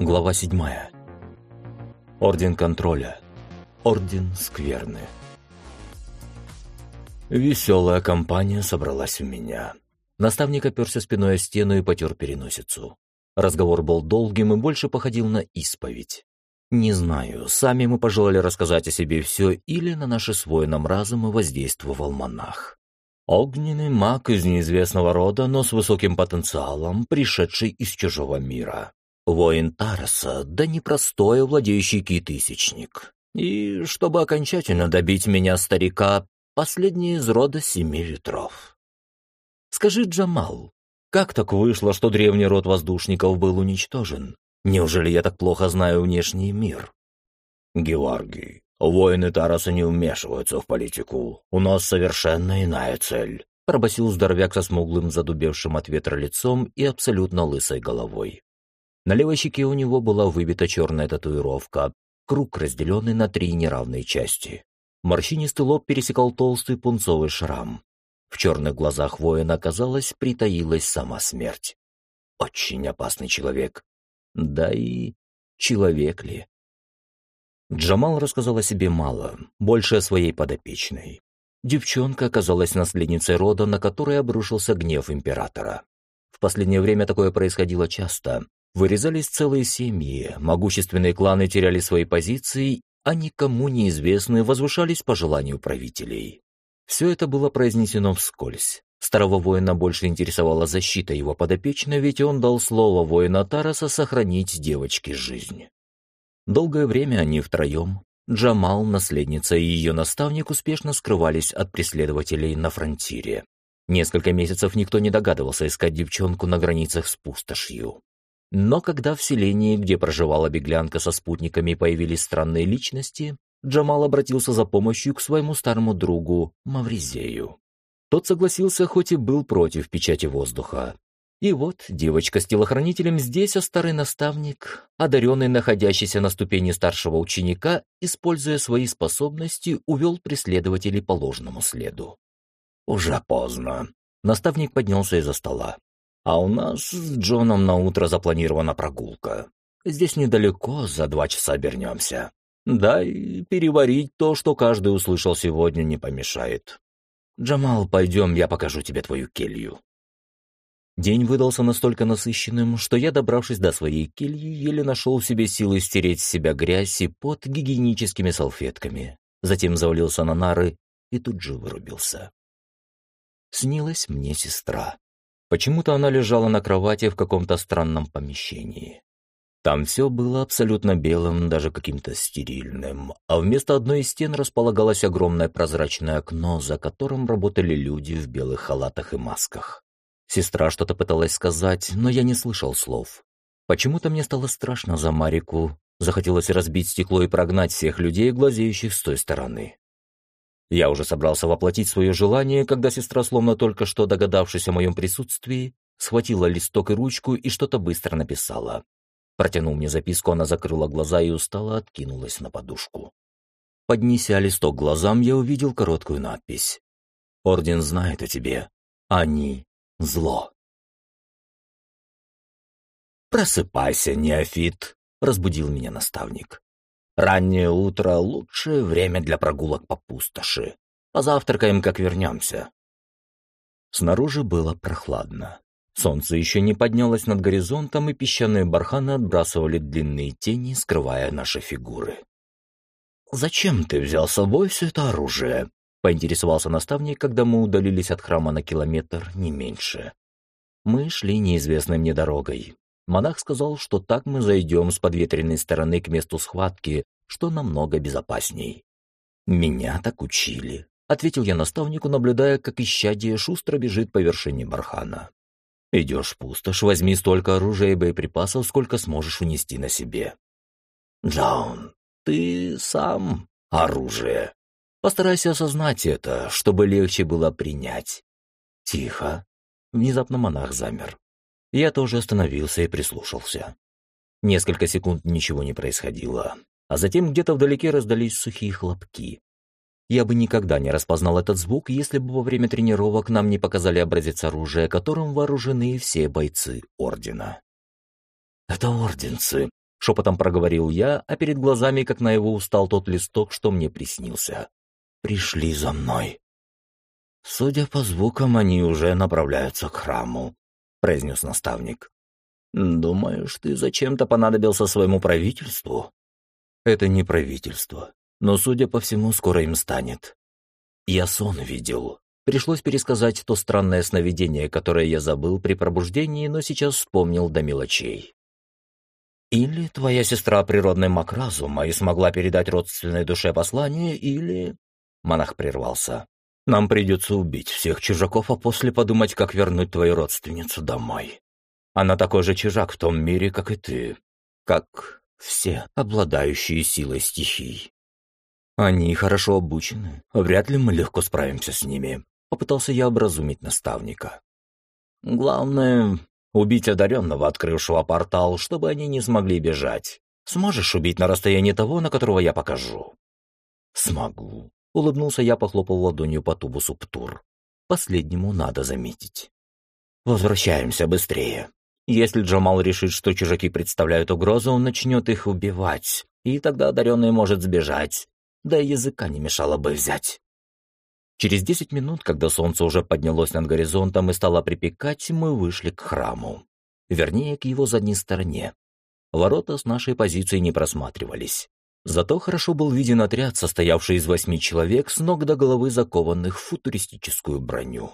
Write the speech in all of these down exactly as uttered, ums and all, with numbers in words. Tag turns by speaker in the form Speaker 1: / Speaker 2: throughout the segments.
Speaker 1: Глава седьмая. Орден контроля. Орден скверны. Веселая компания собралась у меня. Наставник оперся спиной о стену и потер переносицу. Разговор был долгим и больше походил на исповедь. Не знаю, сами мы пожелали рассказать о себе все, или на наши с воином разумы воздействовал монах. Огненный маг из неизвестного рода, но с высоким потенциалом, пришедший из чужого мира. Воин Тараса, да непростой владеющий ки-тысячник. И, чтобы окончательно добить меня, старика, последний из рода семи ветров. Скажи, Джамал, как так вышло, что древний род воздушников был уничтожен? Неужели я так плохо знаю внешний мир? Георгий, воины Тараса не вмешиваются в политику. У нас совершенно иная цель, пробасил здоровяк со смуглым, задубевшим от ветра лицом и абсолютно лысой головой. На левой щеке у него была выбита черная татуировка, круг, разделенный на три неравные части. Морщинистый лоб пересекал толстый пунцовый шрам. В черных глазах воина, казалось, притаилась сама смерть. Очень опасный человек. Да и человек ли? Джамал рассказал о себе мало, больше о своей подопечной. Девчонка оказалась наследницей рода, на которой обрушился гнев императора. В последнее время такое происходило часто. Вырезались целые семьи, могущественные кланы теряли свои позиции, а никому неизвестные возвышались по желанию правителей. Все это было произнесено вскользь. Старого воина больше интересовала защита его подопечной, ведь он дал слово воина Тараса сохранить девочке жизнь. Долгое время они втроем, Джамал, наследница и ее наставник, успешно скрывались от преследователей на фронтире. Несколько месяцев никто не догадывался искать девчонку на границах с пустошью. Но когда в селении, где проживала беглянка со спутниками, появились странные личности, Джамал обратился за помощью к своему старому другу Мавризею. Тот согласился, хоть и был против печати воздуха. И вот девочка с телохранителем здесь, а старый наставник, одаренный, находящийся на ступени старшего ученика, используя свои способности, увел преследователей по ложному следу. «Уже поздно». Наставник поднялся из-за стола. «А у нас с Джоном на утро запланирована прогулка. Здесь недалеко, за два часа обернемся. Да, и переварить то, что каждый услышал сегодня, не помешает. Джамал, пойдем, я покажу тебе твою келью». День выдался настолько насыщенным, что я, добравшись до своей кельи, еле нашел в себе силы стереть с себя грязь и пот гигиеническими салфетками. Затем завалился на нары и тут же вырубился. Снилась мне сестра. Почему-то она лежала на кровати в каком-то странном помещении. Там все было абсолютно белым, даже каким-то стерильным, а вместо одной из стен располагалось огромное прозрачное окно, за которым работали люди в белых халатах и масках. Сестра что-то пыталась сказать, но я не слышал слов. Почему-то мне стало страшно за Марику, захотелось разбить стекло и прогнать всех людей, глазеющих с той стороны. Я уже собрался воплотить свое желание, когда сестра, словно только что догадавшись о моем присутствии, схватила листок и ручку и что-то быстро написала. Протянув мне записку, она закрыла глаза и устало откинулась на подушку. Поднеся листок к глазам, я увидел короткую надпись. «Орден знает о тебе. Они — зло». «Просыпайся, неофит», — разбудил меня наставник. «Раннее утро — лучшее время для прогулок по пустоши. Позавтракаем, как вернемся». Снаружи было прохладно. Солнце еще не поднялось над горизонтом, и песчаные барханы отбрасывали длинные тени, скрывая наши фигуры. «Зачем ты взял с собой все это оружие?» — поинтересовался наставник, когда мы удалились от храма на километр, не меньше. Мы шли неизвестной мне дорогой. Монах сказал, что так мы зайдем с подветренной стороны к месту схватки, что намного безопасней. «Меня так учили», — ответил я наставнику, наблюдая, как исчадие шустро бежит по вершине бархана. «Идешь в пустошь, возьми столько оружия и боеприпасов, сколько сможешь унести на себе». «Джон, ты сам оружие. Постарайся осознать это, чтобы легче было принять». «Тихо». Внезапно монах замер. Я тоже остановился и прислушался. Несколько секунд ничего не происходило, а затем где-то вдалеке раздались сухие хлопки. Я бы никогда не распознал этот звук, если бы во время тренировок нам не показали образец оружия, которым вооружены все бойцы Ордена. «Это орденцы», Шепотом проговорил я, а перед глазами, как наяву, устал тот листок, что мне приснился. «Пришли за мной». «Судя по звукам, они уже направляются к храму», — произнес наставник. «Думаешь, ты зачем-то понадобился своему правительству?» «Это не правительство, но, судя по всему, скоро им станет. Я сон видел». Пришлось пересказать то странное сновидение, которое я забыл при пробуждении, но сейчас вспомнил до мелочей. «Или твоя сестра природный маг разума и смогла передать родственной душе послание, или...» Монах прервался. «Нам придется убить всех чужаков, а после подумать, как вернуть твою родственницу домой. Она такой же чужак в том мире, как и ты, как все, обладающие силой стихий. Они хорошо обучены, вряд ли мы легко справимся с ними». Попытался я образумить наставника. «Главное — убить одаренного, открывшего портал, чтобы они не смогли бежать. Сможешь убить на расстоянии того, на которого я покажу?» «Смогу», — улыбнулся я, похлопал ладонью по тубусу Птур. «Последнему надо заметить. Возвращаемся быстрее. Если Джамал решит, что чужаки представляют угрозу, он начнет их убивать, и тогда одаренный может сбежать. Да и языка не мешало бы взять». Через десять минут, когда солнце уже поднялось над горизонтом и стало припекать, мы вышли к храму. Вернее, к его задней стороне. Ворота с нашей позиции не просматривались. Зато хорошо был виден отряд, состоявший из восьми человек, с ног до головы закованных в футуристическую броню.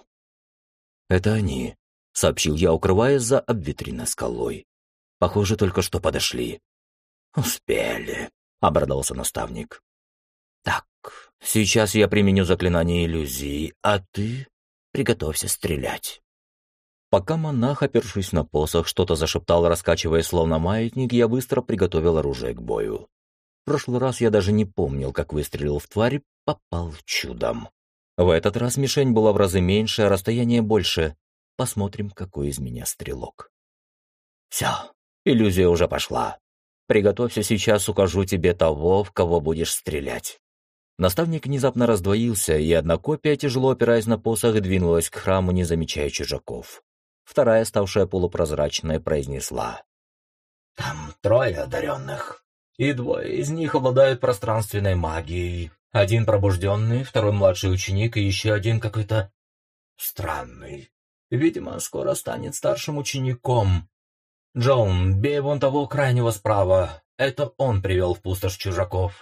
Speaker 1: «Это они», — сообщил я, укрываясь за обветренной скалой. «Похоже, только что подошли». «Успели», — обрадовался наставник. «Так, сейчас я применю заклинание иллюзии, а ты приготовься стрелять». Пока монах, опершись на посох, что-то зашептал, раскачивая словно маятник, я быстро приготовил оружие к бою. В прошлый раз я даже не помнил, как выстрелил в тварь, попал чудом. В этот раз мишень была в разы меньше, а расстояние больше. Посмотрим, какой из меня стрелок. «Все, иллюзия уже пошла. Приготовься, сейчас укажу тебе того, в кого будешь стрелять». Наставник внезапно раздвоился, и одна копия, тяжело опираясь на посох, двинулась к храму, не замечая чужаков. Вторая, ставшая полупрозрачной, произнесла: «Там трое одаренных, и двое из них обладают пространственной магией. Один пробужденный, второй младший ученик, и еще один какой-то странный. Видимо, скоро станет старшим учеником. Джон, бей вон того крайнего справа, это он привел в пустошь чужаков».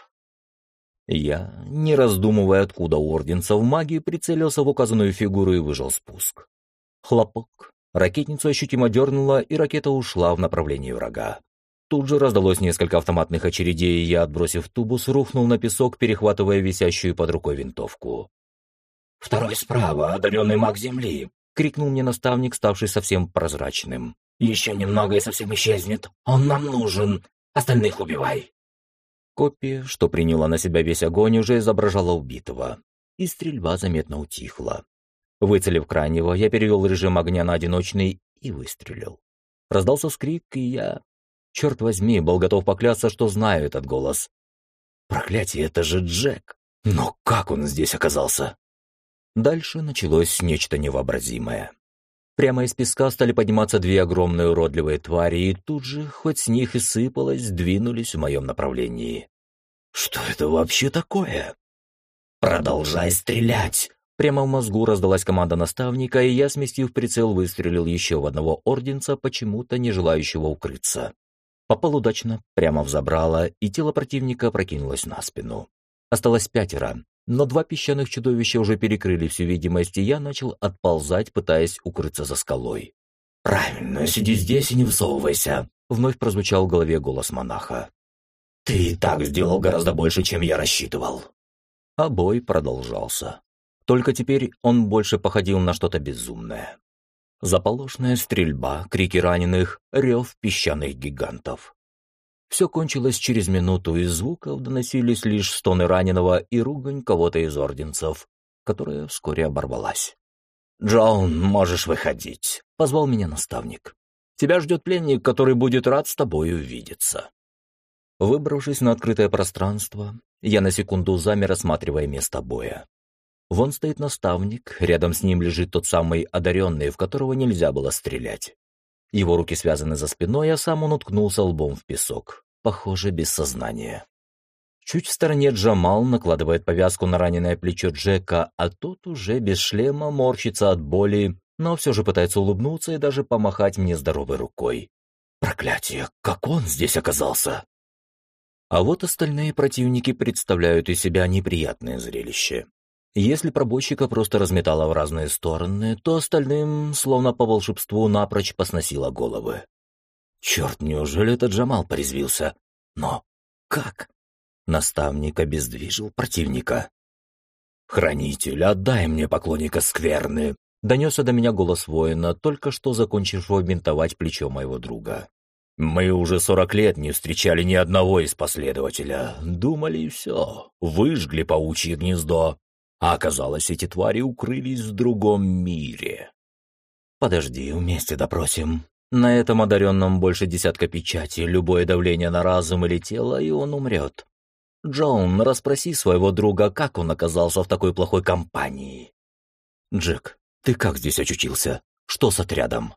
Speaker 1: Я, не раздумывая, откуда у орденцев магии, прицелился в указанную фигуру и выжал спуск. Хлопок. Ракетницу ощутимо дернула, и ракета ушла в направлении врага. Тут же раздалось несколько автоматных очередей, и я, отбросив тубус, рухнул на песок, перехватывая висящую под рукой винтовку. «Второй справа, одаренный маг земли!» — крикнул мне наставник, ставший совсем прозрачным. «Еще немного и совсем исчезнет. Он нам нужен. Остальных убивай!» Копия, что приняла на себя весь огонь, уже изображала убитого, и стрельба заметно утихла. Выцелив крайнего, я перевел режим огня на одиночный и выстрелил. Раздался вскрик, и я, черт возьми, был готов поклясться, что знаю этот голос. Проклятие, это же Джек! Но как он здесь оказался? Дальше началось нечто невообразимое. Прямо из песка стали подниматься две огромные уродливые твари, и тут же, хоть с них и сыпалось, двинулись в моем направлении. Что это вообще такое? «Продолжай стрелять!» Прямо в мозгу раздалась команда наставника, и я, сместив прицел, выстрелил еще в одного орденца, почему-то не желающего укрыться. Попал удачно, прямо в забрало, и тело противника прокинулось на спину. Осталось пятеро, но два песчаных чудовища уже перекрыли всю видимость, и я начал отползать, пытаясь укрыться за скалой. «Правильно, сиди здесь и не высовывайся», — вновь прозвучал в голове голос монаха. «Ты и так сделал гораздо больше, чем я рассчитывал». А бой продолжался. Только теперь он больше походил на что-то безумное. Заполошная стрельба, крики раненых, рев песчаных гигантов. Все кончилось через минуту, из звуков доносились лишь стоны раненого и ругань кого-то из орденцев, которая вскоре оборвалась. «Джон, можешь выходить», — позвал меня наставник. «Тебя ждет пленник, который будет рад с тобой увидеться». Выбравшись на открытое пространство, я на секунду замер, осматривая место боя. Вон стоит наставник, рядом с ним лежит тот самый одаренный, в которого нельзя было стрелять. Его руки связаны за спиной, а сам он уткнулся лбом в песок. похоже, без сознания. Чуть в стороне Джамал накладывает повязку на раненое плечо Джека, а тот уже без шлема морщится от боли, но все же пытается улыбнуться и даже помахать мне здоровой рукой. Проклятие, как он здесь оказался? А вот остальные противники представляют из себя неприятное зрелище. Если пробойщика просто разметало в разные стороны, то остальным, словно по волшебству, напрочь посносило головы. Черт, неужели этот Джамал порезвился? Но как? Наставник обездвижил противника. «Хранитель, отдай мне поклонника скверны!» Донесся до меня голос воина, только что закончившего бинтовать плечо моего друга. «Мы уже сорок лет не встречали ни одного из последователя. Думали, и все. Выжгли паучье гнездо. А оказалось, эти твари укрылись в другом мире». «Подожди, вместе допросим. На этом одаренном больше десятка печатей, любое давление на разум или тело, и он умрет. Джон, расспроси своего друга, как он оказался в такой плохой компании». «Джек, ты как здесь очутился? Что с отрядом?»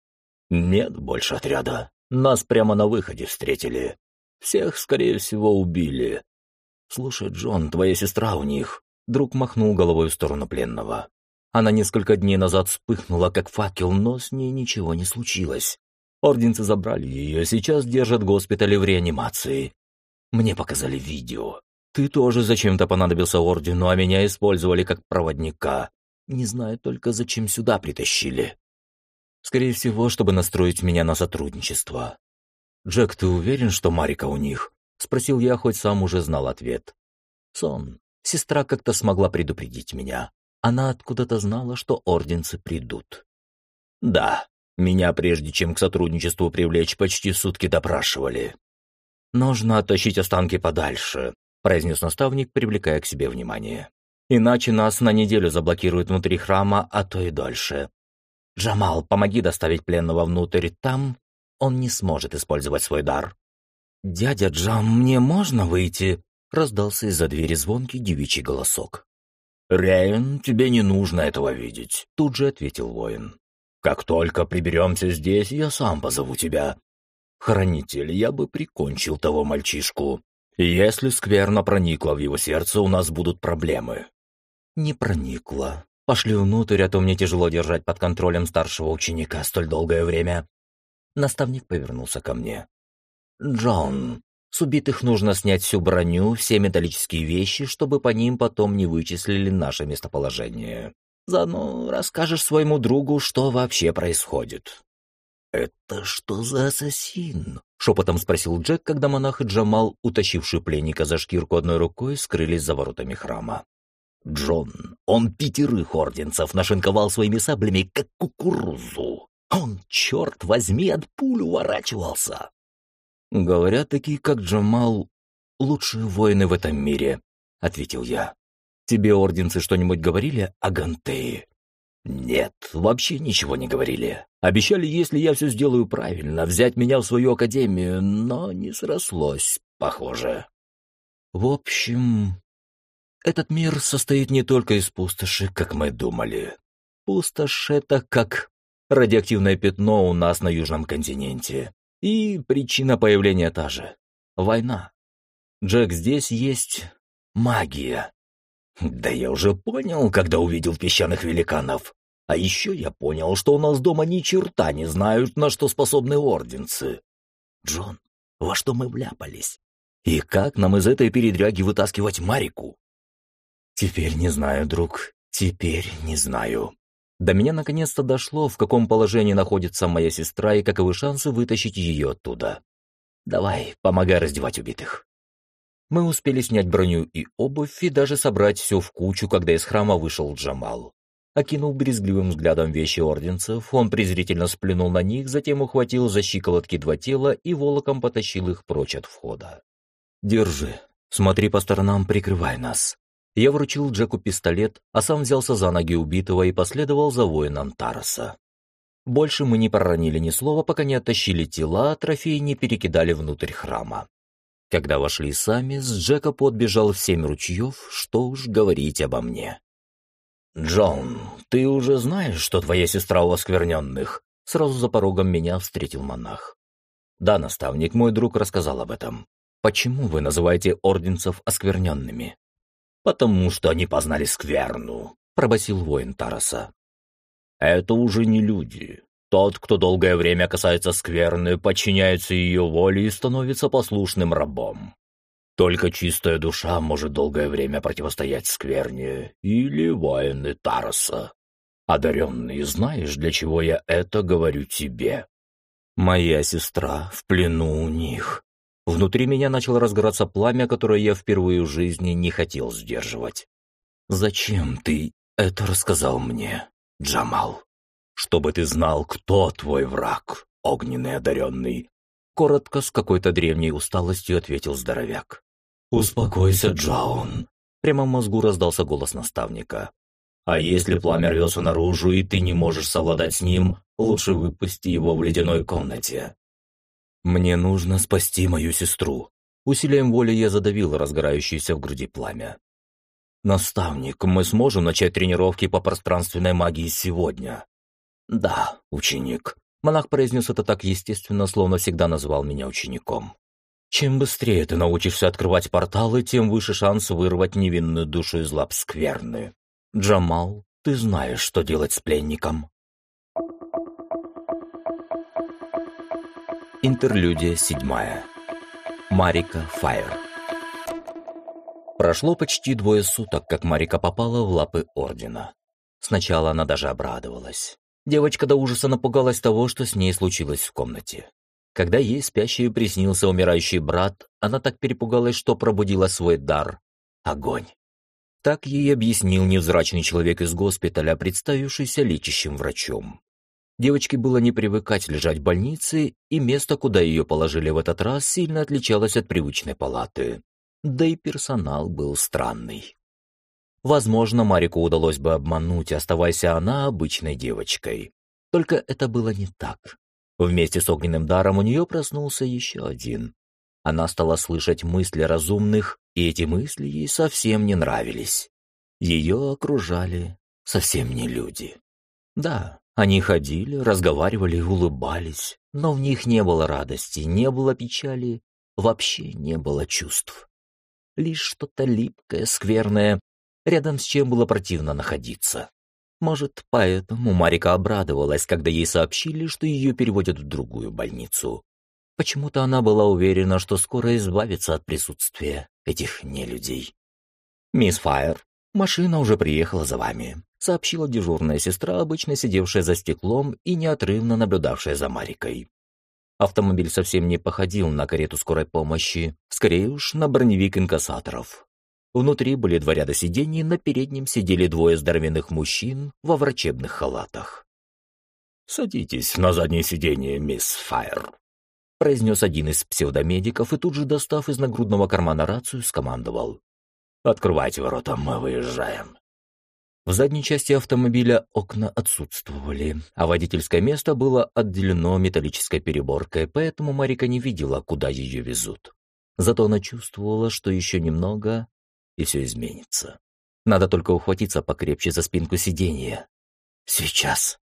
Speaker 1: «Нет больше отряда. Нас прямо на выходе встретили. Всех, скорее всего, убили. Слушай, Джон, твоя сестра у них». Друг махнул головой в сторону пленного. Она несколько дней назад вспыхнула, как факел, но с ней ничего не случилось. Орденцы забрали ее, сейчас держат в госпитале в реанимации. Мне показали видео. Ты тоже зачем-то понадобился ордену, а меня использовали как проводника. Не знаю только, зачем сюда притащили. Скорее всего, чтобы настроить меня на сотрудничество. «Джек, ты уверен, что Марика у них?» — спросил я, хоть сам уже знал ответ. «Сон. Сестра как-то смогла предупредить меня. Она откуда-то знала, что орденцы придут». «Да, меня, прежде чем к сотрудничеству привлечь, почти сутки допрашивали». «Нужно оттащить останки подальше», — произнес наставник, привлекая к себе внимание. «Иначе нас на неделю заблокируют внутри храма, а то и дольше. Джамал, помоги доставить пленного внутрь, там он не сможет использовать свой дар». «Дядя Джам, мне можно выйти?» — раздался из-за двери звонкий девичий голосок. «Рейн, тебе не нужно этого видеть», — тут же ответил воин. «Как только приберемся здесь, я сам позову тебя. Хранитель, я бы прикончил того мальчишку. Если скверно проникла в его сердце, у нас будут проблемы». «Не проникла. Пошли внутрь, а то мне тяжело держать под контролем старшего ученика столь долгое время». Наставник повернулся ко мне. «Джон, с убитых нужно снять всю броню, все металлические вещи, чтобы по ним потом не вычислили наше местоположение. Заодно расскажешь своему другу, что вообще происходит». «Это что за ассасин?» — шепотом спросил Джек, когда монах и Джамал, утащивший пленника за шкирку одной рукой, скрылись за воротами храма. «Джон, он пятерых орденцев нашинковал своими саблями, как кукурузу. Он, черт возьми, от пуль уворачивался». «Говорят, такие, как Джамал, лучшие воины в этом мире», — ответил я. «Тебе орденцы что-нибудь говорили о Гантее?» «Нет, вообще ничего не говорили. Обещали, если я все сделаю правильно, взять меня в свою академию, но не срослось, похоже». «В общем, этот мир состоит не только из пустоши, как мы думали. Пустошь — это как радиоактивное пятно у нас на Южном континенте. И причина появления та же — война. Джек, здесь есть магия». «Да я уже понял, когда увидел песчаных великанов. А еще я понял, что у нас дома ни черта не знают, на что способны орденцы. Джон, во что мы вляпались? И как нам из этой передряги вытаскивать Марику?» «Теперь не знаю, друг, теперь не знаю». До меня наконец-то дошло, в каком положении находится моя сестра и каковы шансы вытащить ее оттуда. «Давай, помогай раздевать убитых». Мы успели снять броню и обувь и даже собрать все в кучу, когда из храма вышел Джамал. Окинул брезгливым взглядом вещи орденцев, он презрительно сплюнул на них, затем ухватил за щиколотки два тела и волоком потащил их прочь от входа. «Держи, смотри по сторонам, прикрывай нас». Я вручил Джеку пистолет, а сам взялся за ноги убитого и последовал за воином Тараса. Больше мы не проронили ни слова, пока не оттащили тела, а трофеи не перекидали внутрь храма. Когда вошли сами, с Джека подбежал в семь ручьев, что уж говорить обо мне. «Джон, ты уже знаешь, что твоя сестра у оскверненных?» Сразу за порогом меня встретил монах. Да, наставник, мой друг рассказал об этом. Почему вы называете орденцев оскверненными? Потому что они познали скверну, пробасил воин Тараса. Это уже не люди. Тот, кто долгое время касается скверны, подчиняется ее воле и становится послушным рабом. Только чистая душа может долгое время противостоять скверне или воины Тараса. Одаренный, знаешь, для чего я это говорю тебе? Моя сестра в плену у них. Внутри меня начало разгораться пламя, которое я впервые в жизни не хотел сдерживать. Зачем ты это рассказал мне, Джамал? Чтобы ты знал, кто твой враг, огненный одаренный. Коротко, с какой-то древней усталостью ответил здоровяк. «Успокойся, Джаун!» Прямо в мозгу раздался голос наставника. «А если пламя рвется наружу, и ты не можешь совладать с ним, лучше выпусти его в ледяной комнате». «Мне нужно спасти мою сестру». Усилием воли я задавил разгорающееся в груди пламя. «Наставник, мы сможем начать тренировки по пространственной магии сегодня?» «Да, ученик». Монах произнес это так естественно, словно всегда назвал меня учеником. Чем быстрее ты научишься открывать порталы, тем выше шанс вырвать невинную душу из лап скверны. Джамал, ты знаешь, что делать с пленником. Интерлюдия седьмая. Марика Файр. Прошло почти двое суток, как Марика попала в лапы Ордена. Сначала она даже обрадовалась. Девочка до ужаса напугалась того, что с ней случилось в комнате. Когда ей спящий приснился умирающий брат, она так перепугалась, что пробудила свой дар — огонь. Так ей объяснил невзрачный человек из госпиталя, представившийся лечащим врачом. Девочке было не привыкать лежать в больнице, и место, куда ее положили в этот раз, сильно отличалось от привычной палаты. Да и персонал был странный. Возможно, Марику удалось бы обмануть, оставаясь она обычной девочкой. Только это было не так. Вместе с огненным даром у нее проснулся еще один. Она стала слышать мысли разумных, и эти мысли ей совсем не нравились. Ее окружали совсем не люди. Да, они ходили, разговаривали и улыбались, но в них не было радости, не было печали, вообще не было чувств. Лишь что-то липкое, скверное, рядом с чем было противно находиться. Может, поэтому Марика обрадовалась, когда ей сообщили, что ее переводят в другую больницу. Почему-то она была уверена, что скоро избавится от присутствия этих нелюдей. «Мисс Файр, машина уже приехала за вами», — сообщила дежурная сестра, обычно сидевшая за стеклом и неотрывно наблюдавшая за Марикой. Автомобиль совсем не походил на карету скорой помощи, скорее уж на броневик инкассаторов. Внутри были два ряда сидений, на переднем сидели двое здоровенных мужчин во врачебных халатах. «Садитесь на заднее сиденье, мисс Файр», — произнес один из псевдомедиков и тут же, достав из нагрудного кармана рацию, скомандовал. «Открывайте ворота, мы выезжаем». В задней части автомобиля окна отсутствовали, а водительское место было отделено металлической переборкой, поэтому Марика не видела, куда ее везут. Зато она чувствовала, что еще немного, и все изменится. Надо только ухватиться покрепче за спинку сиденья. Сейчас.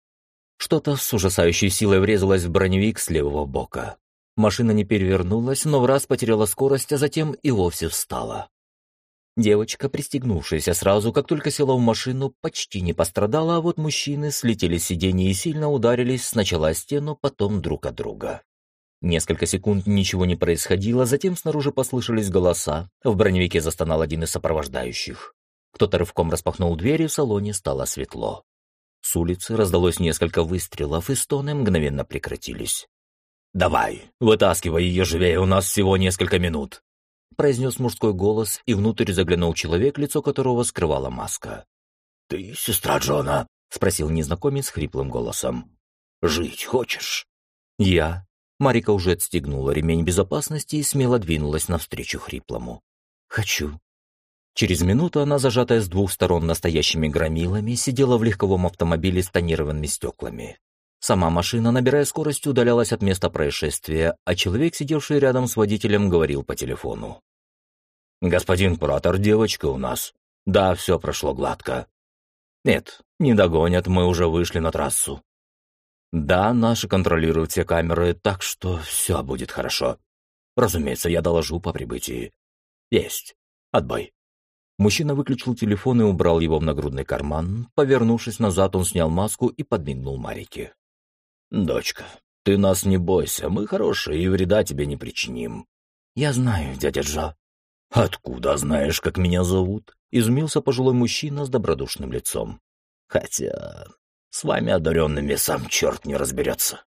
Speaker 1: Что-то с ужасающей силой врезалось в броневик с левого бока. Машина не перевернулась, но враз потеряла скорость, а затем и вовсе встала. Девочка, пристегнувшаяся сразу, как только села в машину, почти не пострадала, а вот мужчины слетели с сиденья и сильно ударились сначала о стену, потом друг от друга. Несколько секунд ничего не происходило, затем снаружи послышались голоса. В броневике застонал один из сопровождающих. Кто-то рывком распахнул дверь, и в салоне стало светло. С улицы раздалось несколько выстрелов, и стоны мгновенно прекратились. «Давай, вытаскивай ее живее, у нас всего несколько минут», — произнес мужской голос, и внутрь заглянул человек, лицо которого скрывала маска. «Ты сестра Джона?» — спросил незнакомец хриплым голосом. «Жить хочешь?» «Я». Марика уже отстегнула ремень безопасности и смело двинулась навстречу хриплому. «Хочу». Через минуту она, зажатая с двух сторон настоящими громилами, сидела в легковом автомобиле с тонированными стеклами. Сама машина, набирая скорость, удалялась от места происшествия, а человек, сидевший рядом с водителем, говорил по телефону. «Господин куратор, девочка у нас. Да, все прошло гладко. Нет, не догонят, мы уже вышли на трассу». Да, наши контролируют все камеры, так что все будет хорошо. Разумеется, я доложу по прибытии. Есть. Отбой. Мужчина выключил телефон и убрал его в нагрудный карман. Повернувшись назад, он снял маску и подмигнул Марике. «Дочка, ты нас не бойся, мы хорошие и вреда тебе не причиним». «Я знаю, дядя Джо». «Откуда знаешь, как меня зовут?» — изумился пожилой мужчина с добродушным лицом. «Хотя с вами одаренными сам черт не разберется».